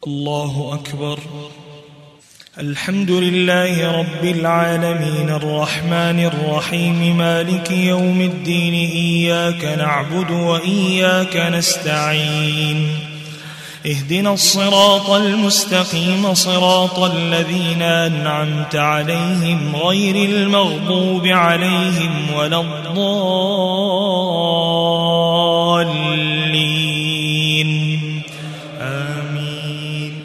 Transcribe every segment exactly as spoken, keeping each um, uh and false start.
الله أكبر. الحمد لله رب العالمين الرحمن الرحيم مالك يوم الدين إياك نعبد وإياك نستعين اهدنا الصراط المستقيم صراط الذين أنعمت عليهم غير المغضوب عليهم ولا الضالين آمين.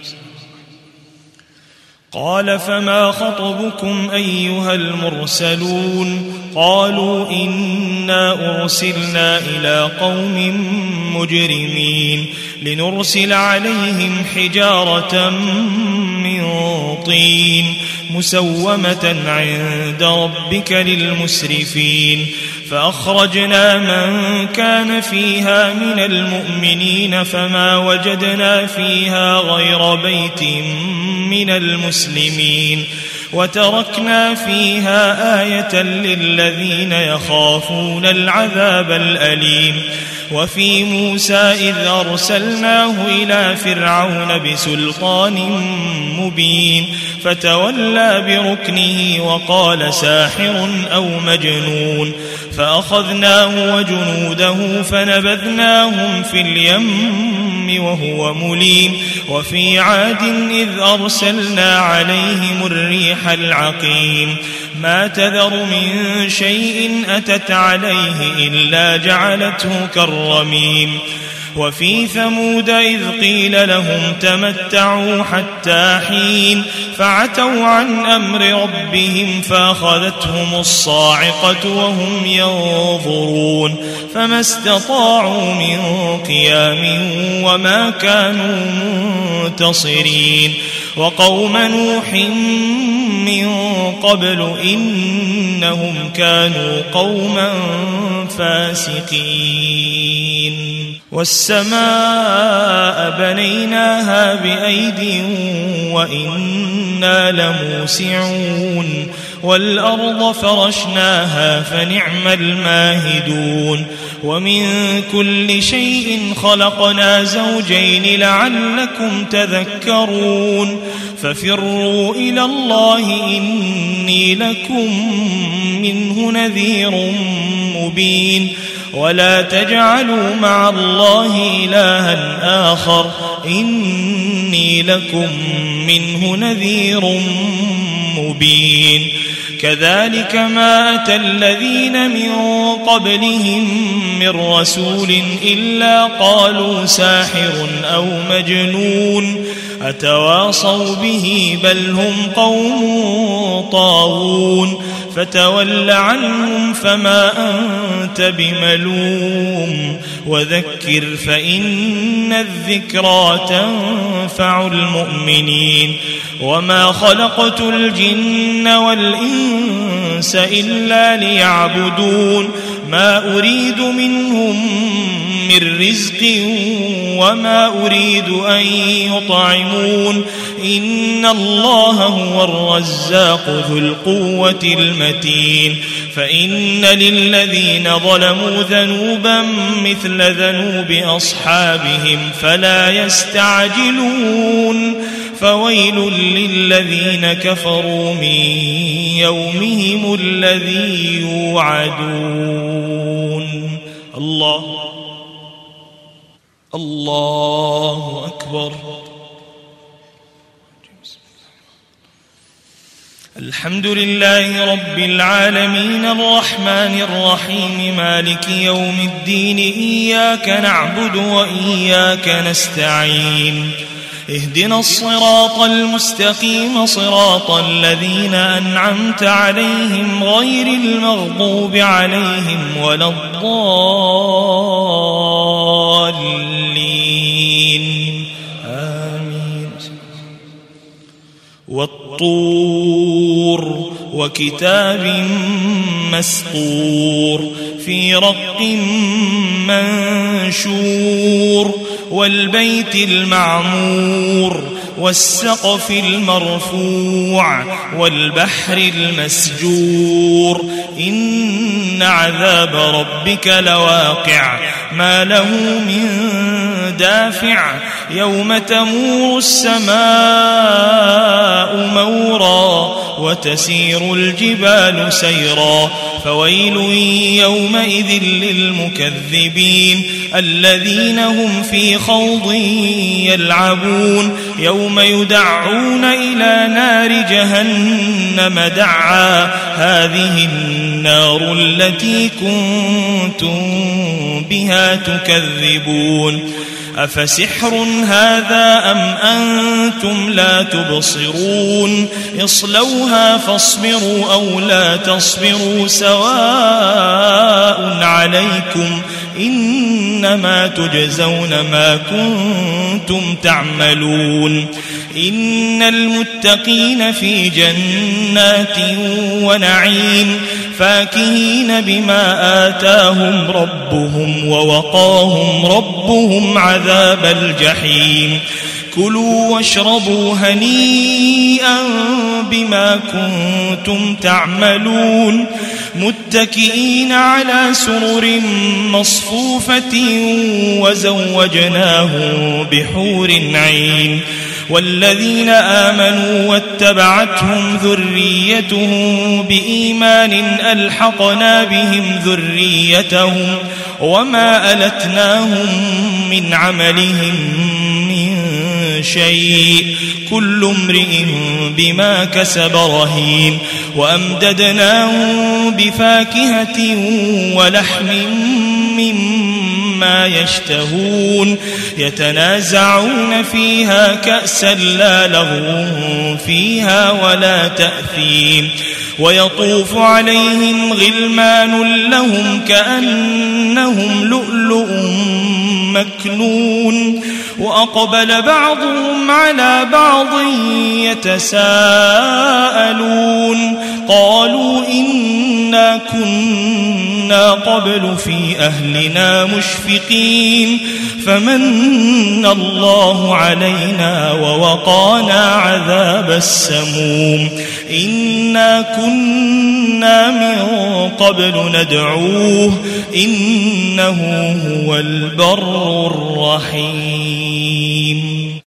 قال فما خطبكم أيها المرسلون؟ قالوا إنا أرسلنا إلى قوم مجرمين لنرسل عليهم حجارة من طين مسومة عند ربك للمسرفين فأخرجنا من كان فيها من المؤمنين فما وجدنا فيها غير بيت من المسلمين وتركنا فيها آية للذين يخافون العذاب الأليم. وفي موسى إذ أرسلناه إلى فرعون بسلطان مبين فتولى بركنه وقال ساحر أو مجنون فأخذناه وجنوده فنبذناهم في اليم وهو مليم. وفي عاد إذ أرسلنا عليهم الريح العقيم ما تذر من شيء أتت عليه إلا جعلته كالرميم. وفي ثمود إذ قيل لهم تمتعوا حتى حين فعتوا عن أمر ربهم فأخذتهم الصاعقة وهم ينظرون فما استطاعوا من قيام وما كانوا منتصرين. وقوم نوح من قبل إنهم كانوا قوما فاسقين. والسماء بنيناها بأيد وإنا لموسعون والأرض فرشناها فنعم الماهدون. ومن كل شيء خلقنا زوجين لعلكم تذكرون ففروا إلى الله إني لكم منه نذير مبين. ولا تجعلوا مع الله إلها آخر إني لكم منه نذير مبين. كذلك ما أتى الذين من قبلهم من رسول إلا قالوا ساحر أو مجنون أتواصوا به بل هم قوم طاغون فتول عنهم فما أنت بملوم وذكر فإن الذكرى تنفع المؤمنين. وما خلقت الجن والإنس إلا ليعبدون ما أريد منهم من رزق وما أريد أن يطعمون إن الله هو الرزاق ذو القوة المتين. فإن للذين ظلموا ذنوبا مثل ذنوب أصحابهم فلا يستعجلون فويل للذين كفروا من يومهم الذي يوعدون. الله الله أكبر. الحمد لله رب العالمين الرحمن الرحيم مالك يوم الدين إياك نعبد وإياك نستعين اهدنا الصراط المستقيم صراط الذين أنعمت عليهم غير المغضوب عليهم ولا الضالين آمين. والطور وكتاب مسطور في رق منشور والبيت المعمور والسقف المرفوع والبحر المسجور إن عذاب ربك لواقع ما له من دافع يوم تمور السماء مورا وتسير الجبال سيرا فويل يومئذ للمكذبين الذين هم في خوض يلعبون يوم يدعون إلى نار جهنم دعا هذه النار التي كنتم بها تكذبون أفسحر هذا أم أنتم لا تبصرون اصلوها فاصبروا أو لا تصبروا سواء عليكم إنما تجزون ما كنتم تعملون إن المتقين في جنات ونعيم فاكهين بما آتاهم ربهم ووقاهم ربهم عذاب الجحيم كلوا واشربوا هنيئا بما كنتم تعملون متكئين على سرر مصفوفة وزوجناهم بحور عين والذين آمنوا واتبعتهم ذريتهم بإيمان ألحقنا بهم ذريتهم وما ألتناهم من عملهم من شيء كل امرئ بما كسب رهين وأمددناهم بفاكهة ولحم مما يشتهون يتنازعون فيها كأسا لا لغو فيها ولا تأثيم ويطوف عليهم غلمان لهم كأنهم لؤلؤ مكنون وأقبل بعضهم على بعض يتساءلون قالوا إنا كنا قبل في أهلنا مشفقين فمن الله علينا ووقانا عذاب السموم إنا كنا من قبل ندعوه إنه هو البر الرحيم